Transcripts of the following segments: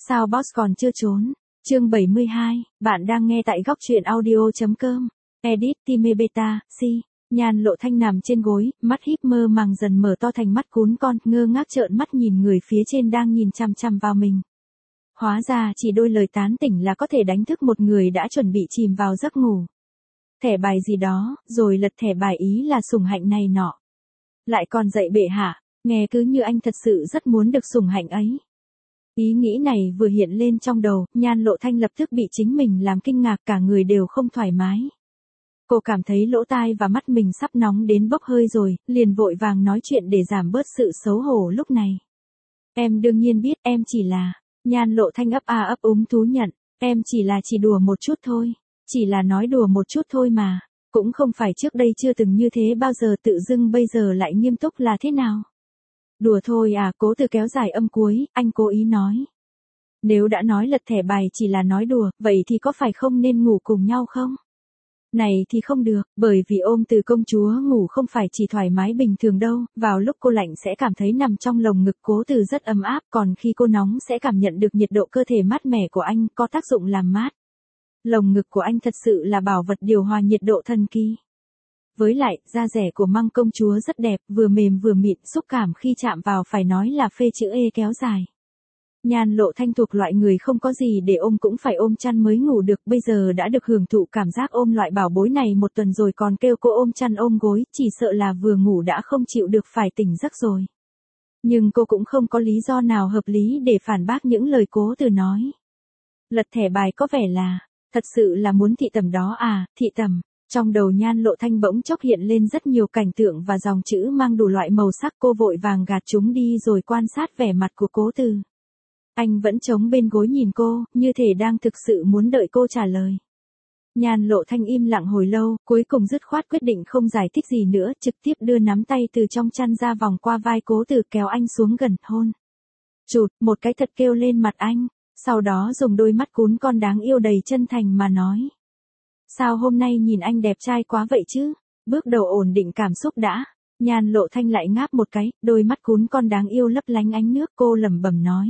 Sao boss còn chưa trốn? Chương 72, bạn đang nghe tại góc truyện audio.com. Edit Time Beta, C. Nhan Lộ Thanh nằm trên gối, mắt híp mơ màng dần mở to thành mắt cún con, ngơ ngác trợn mắt nhìn người phía trên đang nhìn chằm chằm vào mình. Hóa ra chỉ đôi lời tán tỉnh là có thể đánh thức một người đã chuẩn bị chìm vào giấc ngủ. Thẻ bài gì đó, rồi lật thẻ bài ý là sủng hạnh này nọ. Lại còn dạy bệ hạ, nghe cứ như anh thật sự rất muốn được sủng hạnh ấy. Ý nghĩ này vừa hiện lên trong đầu, Nhan Lộ Thanh lập tức bị chính mình làm kinh ngạc, cả người đều không thoải mái. Cô cảm thấy lỗ tai và mắt mình sắp nóng đến bốc hơi rồi, liền vội vàng nói chuyện để giảm bớt sự xấu hổ lúc này. Em đương nhiên biết, em chỉ là... Nhan Lộ Thanh ấp a ấp úng thú nhận, em chỉ đùa một chút thôi. Chỉ là nói đùa một chút thôi mà. Cũng không phải trước đây chưa từng như thế bao giờ, tự dưng bây giờ lại nghiêm túc là thế nào? Đùa thôi à? Cố Từ kéo dài âm cuối, anh cố ý nói. Nếu đã nói lật thẻ bài chỉ là nói đùa, vậy thì có phải không nên ngủ cùng nhau không? Này thì không được, bởi vì ôm Từ công chúa ngủ không phải chỉ thoải mái bình thường đâu, vào lúc cô lạnh sẽ cảm thấy nằm trong lồng ngực Cố Từ rất ấm áp, còn khi cô nóng sẽ cảm nhận được nhiệt độ cơ thể mát mẻ của anh, có tác dụng làm mát. Lồng ngực của anh thật sự là bảo vật điều hòa nhiệt độ thần kỳ. Với lại, da rẻ của Măng công chúa rất đẹp, vừa mềm vừa mịn, xúc cảm khi chạm vào phải nói là phê chữ E kéo dài. Nhan Lộ Thanh thuộc loại người không có gì để ôm cũng phải ôm chăn mới ngủ được, bây giờ đã được hưởng thụ cảm giác ôm loại bảo bối này một tuần rồi còn kêu cô ôm chăn ôm gối, chỉ sợ là vừa ngủ đã không chịu được phải tỉnh giấc rồi. Nhưng cô cũng không có lý do nào hợp lý để phản bác những lời Cố Từ nói. Lật thẻ bài có vẻ là, thật sự là muốn thị tẩm đó à, thị tẩm. Trong đầu Nhan Lộ Thanh bỗng chốc hiện lên rất nhiều cảnh tượng và dòng chữ mang đủ loại màu sắc, cô vội vàng gạt chúng đi rồi quan sát vẻ mặt của Cố Từ. Anh vẫn chống bên gối nhìn cô, như thể đang thực sự muốn đợi cô trả lời. Nhan Lộ Thanh im lặng hồi lâu, cuối cùng dứt khoát quyết định không giải thích gì nữa, trực tiếp đưa nắm tay từ trong chăn ra vòng qua vai Cố Từ kéo anh xuống gần, hôn. Chụt, một cái thật kêu lên mặt anh, sau đó dùng đôi mắt cún con đáng yêu đầy chân thành mà nói. Sao hôm nay nhìn anh đẹp trai quá vậy chứ? Bước đầu ổn định cảm xúc đã. Nhan Lộ Thanh lại ngáp một cái, đôi mắt cún con đáng yêu lấp lánh ánh nước, cô lẩm bẩm nói.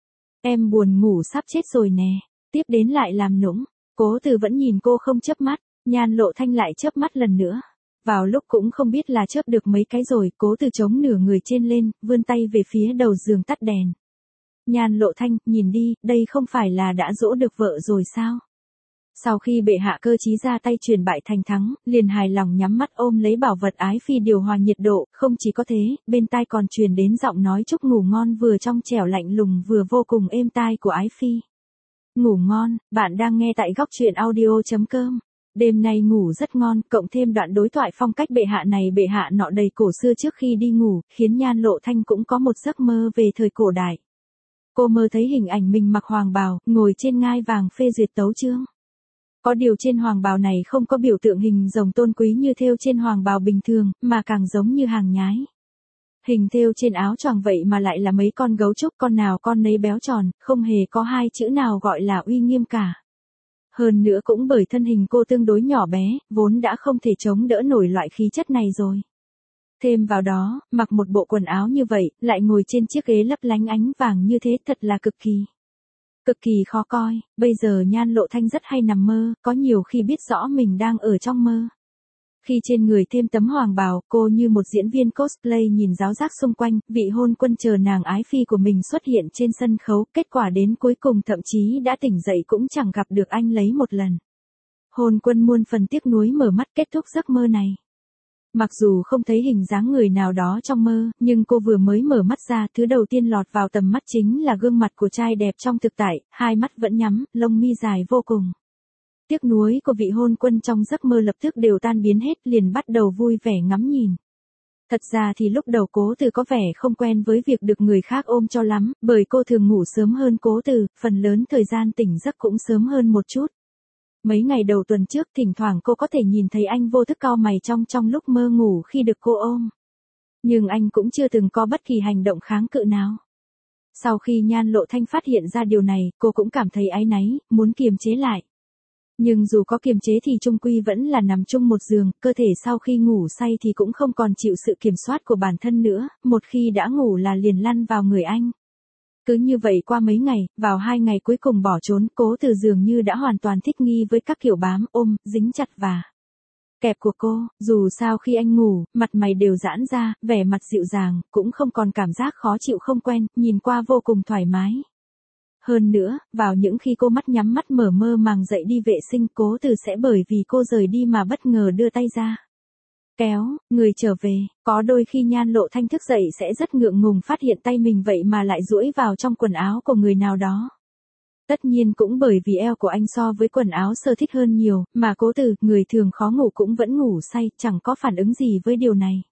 Em buồn ngủ sắp chết rồi nè. Tiếp đến lại làm nũng. Cố Từ vẫn nhìn cô không chớp mắt. Nhan Lộ Thanh lại chớp mắt lần nữa. Vào lúc cũng không biết là chớp được mấy cái rồi, Cố Từ chống nửa người trên lên, vươn tay về phía đầu giường tắt đèn. Nhan Lộ Thanh, nhìn đi, đây không phải là đã dỗ được vợ rồi sao? Sau khi bệ hạ cơ chí ra tay truyền bại thành thắng, liền hài lòng nhắm mắt ôm lấy bảo vật ái phi điều hòa nhiệt độ, không chỉ có thế, bên tai còn truyền đến giọng nói chúc ngủ ngon vừa trong trẻo lạnh lùng vừa vô cùng êm tai của ái phi. Ngủ ngon, bạn đang nghe tại góc truyện audio.com. Đêm nay ngủ rất ngon, cộng thêm đoạn đối thoại phong cách bệ hạ này bệ hạ nọ đầy cổ xưa trước khi đi ngủ, khiến Nhan Lộ Thanh cũng có một giấc mơ về thời cổ đại. Cô mơ thấy hình ảnh mình mặc hoàng bào, ngồi trên ngai vàng phê duyệt tấu chương. Có điều trên hoàng bào này không có biểu tượng hình rồng tôn quý như thêu trên hoàng bào bình thường, mà càng giống như hàng nhái. Hình thêu trên áo choàng vậy mà lại là mấy con gấu trúc, con nào con nấy béo tròn, không hề có hai chữ nào gọi là uy nghiêm cả. Hơn nữa cũng bởi thân hình cô tương đối nhỏ bé, vốn đã không thể chống đỡ nổi loại khí chất này rồi. Thêm vào đó, mặc một bộ quần áo như vậy, lại ngồi trên chiếc ghế lấp lánh ánh vàng như thế thật là cực kỳ khó coi. Bây giờ Nhan Lộ Thanh rất hay nằm mơ, có nhiều khi biết rõ mình đang ở trong mơ. Khi trên người thêm tấm hoàng bào, cô như một diễn viên cosplay nhìn ráo rác xung quanh, vị hôn quân chờ nàng ái phi của mình xuất hiện trên sân khấu, kết quả đến cuối cùng thậm chí đã tỉnh dậy cũng chẳng gặp được anh lấy một lần. Hôn quân muôn phần tiếc nuối mở mắt kết thúc giấc mơ này. Mặc dù không thấy hình dáng người nào đó trong mơ, nhưng cô vừa mới mở mắt ra, thứ đầu tiên lọt vào tầm mắt chính là gương mặt của trai đẹp trong thực tại, hai mắt vẫn nhắm, lông mi dài vô cùng. Tiếc nuối của vị hôn quân trong giấc mơ lập tức đều tan biến hết, liền bắt đầu vui vẻ ngắm nhìn. Thật ra thì lúc đầu Cố Từ có vẻ không quen với việc được người khác ôm cho lắm, bởi cô thường ngủ sớm hơn Cố Từ, phần lớn thời gian tỉnh giấc cũng sớm hơn một chút. Mấy ngày đầu tuần trước thỉnh thoảng cô có thể nhìn thấy anh vô thức cau mày trong lúc mơ ngủ khi được cô ôm. Nhưng anh cũng chưa từng có bất kỳ hành động kháng cự nào. Sau khi Nhan Lộ Thanh phát hiện ra điều này, cô cũng cảm thấy áy náy, muốn kiềm chế lại. Nhưng dù có kiềm chế thì chung quy vẫn là nằm chung một giường, cơ thể sau khi ngủ say thì cũng không còn chịu sự kiểm soát của bản thân nữa, một khi đã ngủ là liền lăn vào người anh. Cứ như vậy qua mấy ngày, vào 2 ngày cuối cùng bỏ trốn, Cố Từ dường như đã hoàn toàn thích nghi với các kiểu bám, ôm, dính chặt và kẹp của cô, dù sao khi anh ngủ, mặt mày đều giãn ra, vẻ mặt dịu dàng, cũng không còn cảm giác khó chịu không quen, nhìn qua vô cùng thoải mái. Hơn nữa, vào những khi cô mắt nhắm mắt mở mơ màng dậy đi vệ sinh, Cố Từ sẽ bởi vì cô rời đi mà bất ngờ đưa tay ra kéo, người trở về, có đôi khi Nhan Lộ Thanh thức dậy sẽ rất ngượng ngùng phát hiện tay mình vậy mà lại duỗi vào trong quần áo của người nào đó. Tất nhiên cũng bởi vì eo của anh so với quần áo sơ thích hơn nhiều, mà Cố Từ, người thường khó ngủ cũng vẫn ngủ say, chẳng có phản ứng gì với điều này.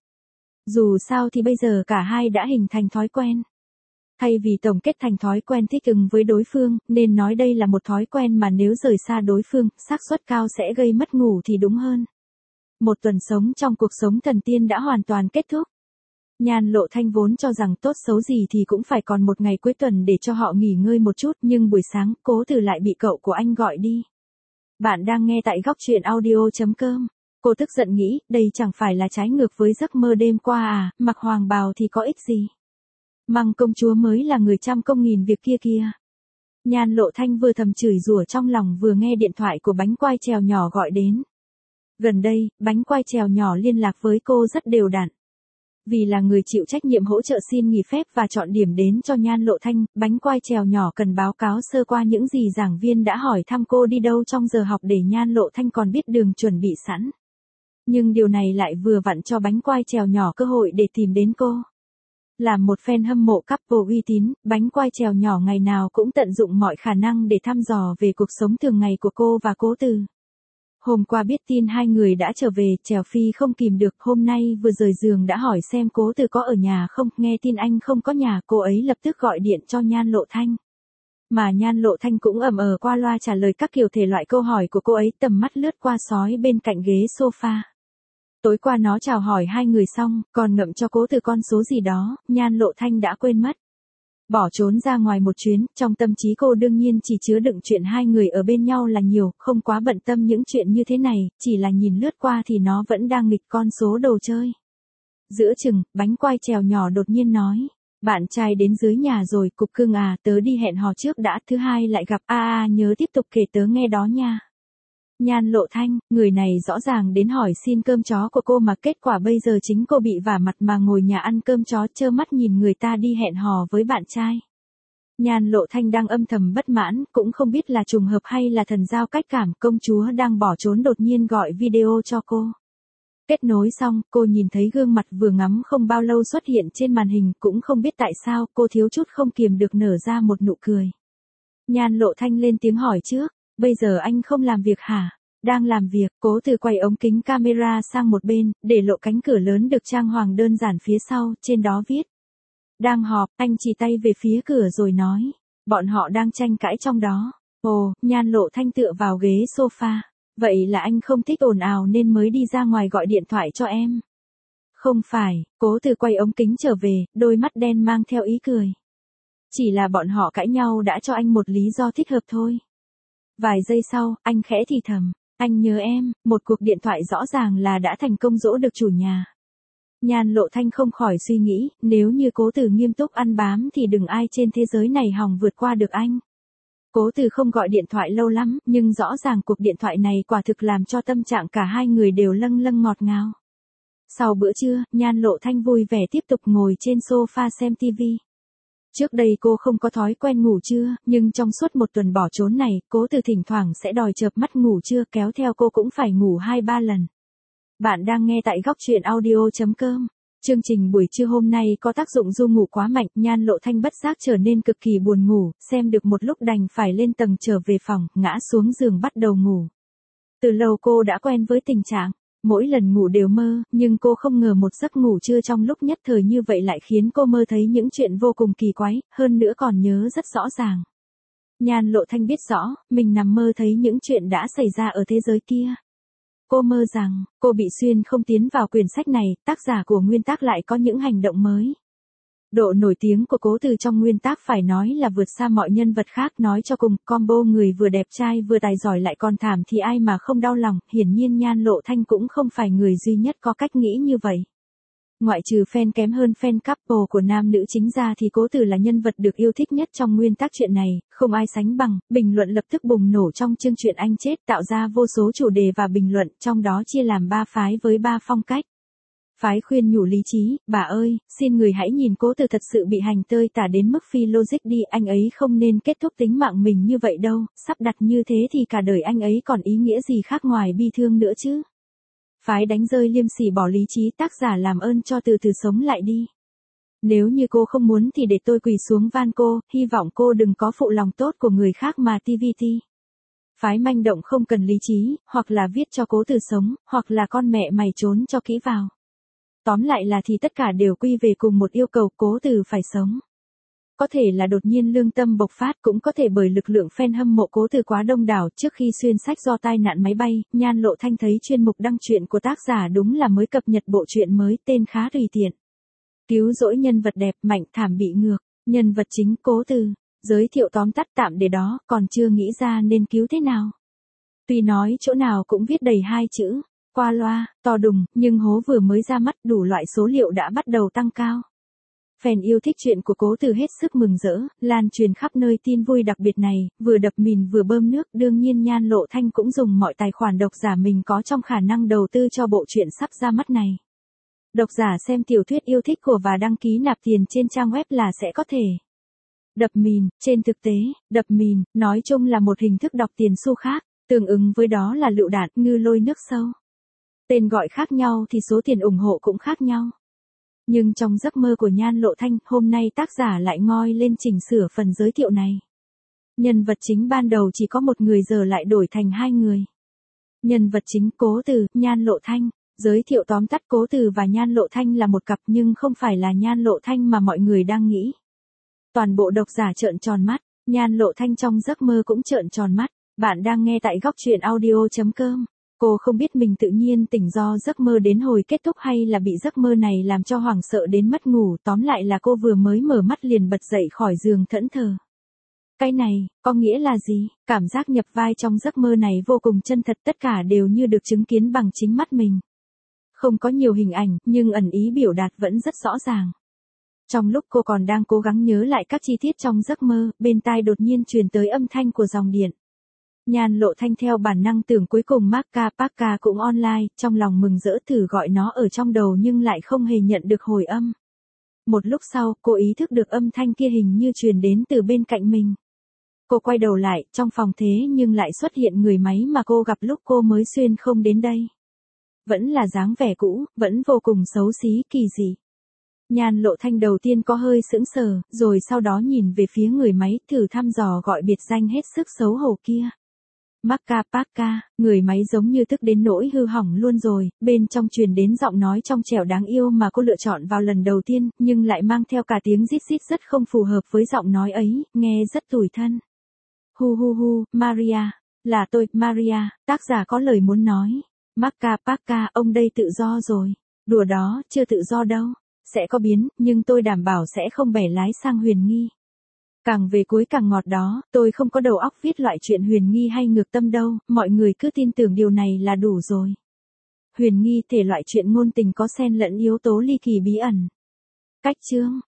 Dù sao thì bây giờ cả hai đã hình thành thói quen. Thay vì tổng kết thành thói quen thích ứng với đối phương, nên nói đây là một thói quen mà nếu rời xa đối phương, xác suất cao sẽ gây mất ngủ thì đúng hơn. Một tuần sống trong cuộc sống thần tiên đã hoàn toàn kết thúc. Nhan Lộ Thanh vốn cho rằng tốt xấu gì thì cũng phải còn một ngày cuối tuần để cho họ nghỉ ngơi một chút, nhưng buổi sáng, Cố Từ lại bị cậu của anh gọi đi. Bạn đang nghe tại góc truyện audio.com. Cô tức giận nghĩ, đây chẳng phải là trái ngược với giấc mơ đêm qua à, mặc hoàng bào thì có ích gì. Măng công chúa mới là người trăm công nghìn việc kia kia. Nhan Lộ Thanh vừa thầm chửi rủa trong lòng vừa nghe điện thoại của bánh quai trèo nhỏ gọi đến. Gần đây, bánh quai trèo nhỏ liên lạc với cô rất đều đặn. Vì là người chịu trách nhiệm hỗ trợ xin nghỉ phép và chọn điểm đến cho Nhan Lộ Thanh, bánh quai trèo nhỏ cần báo cáo sơ qua những gì giảng viên đã hỏi thăm cô đi đâu trong giờ học để Nhan Lộ Thanh còn biết đường chuẩn bị sẵn. Nhưng điều này lại vừa vặn cho bánh quai trèo nhỏ cơ hội để tìm đến cô. Là một fan hâm mộ couple uy tín, bánh quai trèo nhỏ ngày nào cũng tận dụng mọi khả năng để thăm dò về cuộc sống thường ngày của cô và Cố Từ. Hôm qua biết tin hai người đã trở về, Trèo Phi không kìm được, hôm nay vừa rời giường đã hỏi xem Cố Từ có ở nhà không, nghe tin anh không có nhà, cô ấy lập tức gọi điện cho Nhan Lộ Thanh. Mà Nhan Lộ Thanh cũng qua loa trả lời các kiểu thể loại câu hỏi của cô ấy, tầm mắt lướt qua sói bên cạnh ghế sofa. Tối qua nó chào hỏi hai người xong, còn ngậm cho Cố Từ con số gì đó, Nhan Lộ Thanh đã quên mất. Bỏ trốn ra ngoài một chuyến, trong tâm trí cô đương nhiên chỉ chứa đựng chuyện hai người ở bên nhau là nhiều, không quá bận tâm những chuyện như thế này, chỉ là nhìn lướt qua thì nó vẫn đang nghịch con số đồ chơi. Giữa chừng, bánh quai trèo nhỏ đột nhiên nói, bạn trai đến dưới nhà rồi, cục cưng à, tớ đi hẹn hò trước đã, thứ hai lại gặp, nhớ tiếp tục kể tớ nghe đó nha. Nhan Lộ Thanh, người này rõ ràng đến hỏi xin cơm chó của cô mà kết quả bây giờ chính cô bị vả mặt mà ngồi nhà ăn cơm chó trơ mắt nhìn người ta đi hẹn hò với bạn trai. Nhan Lộ Thanh đang âm thầm bất mãn, cũng không biết là trùng hợp hay là thần giao cách cảm, công chúa đang bỏ trốn đột nhiên gọi video cho cô. Kết nối xong, cô nhìn thấy gương mặt vừa ngắm không bao lâu xuất hiện trên màn hình, cũng không biết tại sao, cô thiếu chút không kiềm được nở ra một nụ cười. Nhan Lộ Thanh lên tiếng hỏi trước. Bây giờ anh không làm việc hả? Đang làm việc, Cố Từ quay ống kính camera sang một bên, để lộ cánh cửa lớn được trang hoàng đơn giản phía sau, trên đó viết. Đang họp, anh chỉ tay về phía cửa rồi nói. Bọn họ đang tranh cãi trong đó. Ồ, Nhan Lộ Thanh tựa vào ghế sofa. Vậy là anh không thích ồn ào nên mới đi ra ngoài gọi điện thoại cho em. Không phải, Cố Từ quay ống kính trở về, đôi mắt đen mang theo ý cười. Chỉ là bọn họ cãi nhau đã cho anh một lý do thích hợp thôi. Vài giây sau, anh khẽ thì thầm, anh nhớ em, một cuộc điện thoại rõ ràng là đã thành công dỗ được chủ nhà. Nhan Lộ Thanh không khỏi suy nghĩ, nếu như Cố Từ nghiêm túc ăn bám thì đừng ai trên thế giới này hòng vượt qua được anh. Cố Từ không gọi điện thoại lâu lắm, nhưng rõ ràng cuộc điện thoại này quả thực làm cho tâm trạng cả hai người đều lâng lâng ngọt ngào. Sau bữa trưa, Nhan Lộ Thanh vui vẻ tiếp tục ngồi trên sofa xem TV. Trước đây cô không có thói quen ngủ trưa, nhưng trong suốt một tuần bỏ trốn này, Cố Từ thỉnh thoảng sẽ đòi chợp mắt ngủ trưa, kéo theo cô cũng phải ngủ 2-3 lần. Bạn đang nghe tại góc truyện audio.com. Chương trình buổi trưa hôm nay có tác dụng du ngủ quá mạnh, Nhan Lộ Thanh bất giác trở nên cực kỳ buồn ngủ, xem được một lúc đành phải lên tầng trở về phòng, ngã xuống giường bắt đầu ngủ. Từ lâu cô đã quen với tình trạng. Mỗi lần ngủ đều mơ, nhưng cô không ngờ một giấc ngủ trưa trong lúc nhất thời như vậy lại khiến cô mơ thấy những chuyện vô cùng kỳ quái, hơn nữa còn nhớ rất rõ ràng. Nhan Lộ Thanh biết rõ, mình nằm mơ thấy những chuyện đã xảy ra ở thế giới kia. Cô mơ rằng, cô bị xuyên không tiến vào quyển sách này, tác giả của nguyên tác lại có những hành động mới. Độ nổi tiếng của Cố Từ trong nguyên tác phải nói là vượt xa mọi nhân vật khác, nói cho cùng, combo người vừa đẹp trai vừa tài giỏi lại còn thảm thì ai mà không đau lòng, hiển nhiên Nhan Lộ Thanh cũng không phải người duy nhất có cách nghĩ như vậy. Ngoại trừ fan kém hơn fan couple của nam nữ chính ra thì Cố Tử là nhân vật được yêu thích nhất trong nguyên tác truyện này, không ai sánh bằng. Bình luận lập tức bùng nổ trong chương truyện anh chết, tạo ra vô số chủ đề và bình luận, trong đó chia làm 3 phái với 3 phong cách. Phái khuyên nhủ lý trí, bà ơi, xin người hãy nhìn Cố Tử thật sự bị hành tơi tả đến mức phi logic đi, anh ấy không nên kết thúc tính mạng mình như vậy đâu, sắp đặt như thế thì cả đời anh ấy còn ý nghĩa gì khác ngoài bi thương nữa chứ. Phái đánh rơi liêm sỉ bỏ lý trí, tác giả làm ơn cho từ từ sống lại đi. Nếu như cô không muốn thì để tôi quỳ xuống van cô, hy vọng cô đừng có phụ lòng tốt của người khác mà TVT. Phái manh động không cần lý trí, hoặc là viết cho Cố Tử sống, hoặc là con mẹ mày trốn cho kỹ vào. Tóm lại là thì tất cả đều quy về cùng một yêu cầu, Cố Tử phải sống. Có thể là đột nhiên lương tâm bộc phát, cũng có thể bởi lực lượng fan hâm mộ Cố Tử quá đông đảo. Trước khi xuyên sách do tai nạn máy bay, Nhan Lộ Thanh thấy chuyên mục đăng truyện của tác giả đúng là mới cập nhật bộ truyện mới, tên khá tùy tiện. Cứu rỗi nhân vật đẹp, mạnh thảm bị ngược, nhân vật chính Cố Tử. Giới thiệu tóm tắt tạm để đó, còn chưa nghĩ ra nên cứu thế nào. Tuy nói chỗ nào cũng viết đầy 2 chữ, qua loa, to đùng, nhưng hố vừa mới ra mắt, đủ loại số liệu đã bắt đầu tăng cao. Fan yêu thích chuyện của Cố Tử hết sức mừng rỡ, lan truyền khắp nơi tin vui đặc biệt này, vừa đập mìn vừa bơm nước. Đương nhiên Nhan Lộ Thanh cũng dùng mọi tài khoản độc giả mình có trong khả năng đầu tư cho bộ truyện sắp ra mắt này. Độc giả xem tiểu thuyết yêu thích của và đăng ký nạp tiền trên trang web là sẽ có thể đập mìn. Trên thực tế, đập mìn, nói chung là một hình thức đọc tiền xu khác, tương ứng với đó là lựu đạn, ngư lôi nước sâu. Tên gọi khác nhau thì số tiền ủng hộ cũng khác nhau. Nhưng trong giấc mơ của Nhan Lộ Thanh, hôm nay tác giả lại ngoi lên chỉnh sửa phần giới thiệu này. Nhân vật chính ban đầu chỉ có một người, giờ lại đổi thành 2 người. Nhân vật chính Cố Tử, Nhan Lộ Thanh. Giới thiệu tóm tắt, Cố Tử và Nhan Lộ Thanh là một cặp nhưng không phải là Nhan Lộ Thanh mà mọi người đang nghĩ. Toàn bộ độc giả trợn tròn mắt, Nhan Lộ Thanh trong giấc mơ cũng trợn tròn mắt. Bạn đang nghe tại góc truyện audio.com. Cô không biết mình tự nhiên tỉnh do giấc mơ đến hồi kết thúc hay là bị giấc mơ này làm cho hoảng sợ đến mất ngủ, tóm lại là cô vừa mới mở mắt liền bật dậy khỏi giường thẫn thờ. Cái này, có nghĩa là gì? Cảm giác nhập vai trong giấc mơ này vô cùng chân thật, tất cả đều như được chứng kiến bằng chính mắt mình. Không có nhiều hình ảnh, nhưng ẩn ý biểu đạt vẫn rất rõ ràng. Trong lúc cô còn đang cố gắng nhớ lại các chi tiết trong giấc mơ, bên tai đột nhiên truyền tới âm thanh của dòng điện. Nhan Lộ Thanh theo bản năng tưởng cuối cùng Parka cũng online, trong lòng mừng rỡ thử gọi nó ở trong đầu nhưng lại không hề nhận được hồi âm. Một lúc sau, cô ý thức được âm thanh kia hình như truyền đến từ bên cạnh mình. Cô quay đầu lại, trong phòng thế nhưng lại xuất hiện người máy mà cô gặp lúc cô mới xuyên không đến đây. Vẫn là dáng vẻ cũ, vẫn vô cùng xấu xí, kỳ dị. Nhan Lộ Thanh đầu tiên có hơi sững sờ, rồi sau đó nhìn về phía người máy, thử thăm dò gọi biệt danh hết sức xấu hổ kia. Parka, người máy giống như tức đến nỗi hư hỏng luôn rồi, bên trong truyền đến giọng nói trong trẻo đáng yêu mà cô lựa chọn vào lần đầu tiên, nhưng lại mang theo cả tiếng rít rít rất không phù hợp với giọng nói ấy, nghe rất tủi thân. Hu, Maria, là tôi, Maria, tác giả có lời muốn nói. Parka, ông đây tự do rồi. Đùa đó, chưa tự do đâu. Sẽ có biến, nhưng tôi đảm bảo sẽ không bẻ lái sang huyền nghi. Càng về cuối càng ngọt đó, tôi không có đầu óc viết loại chuyện huyền nghi hay ngược tâm đâu, mọi người cứ tin tưởng điều này là đủ rồi. Huyền nghi thể loại chuyện ngôn tình có xen lẫn yếu tố ly kỳ bí ẩn. Cách chương,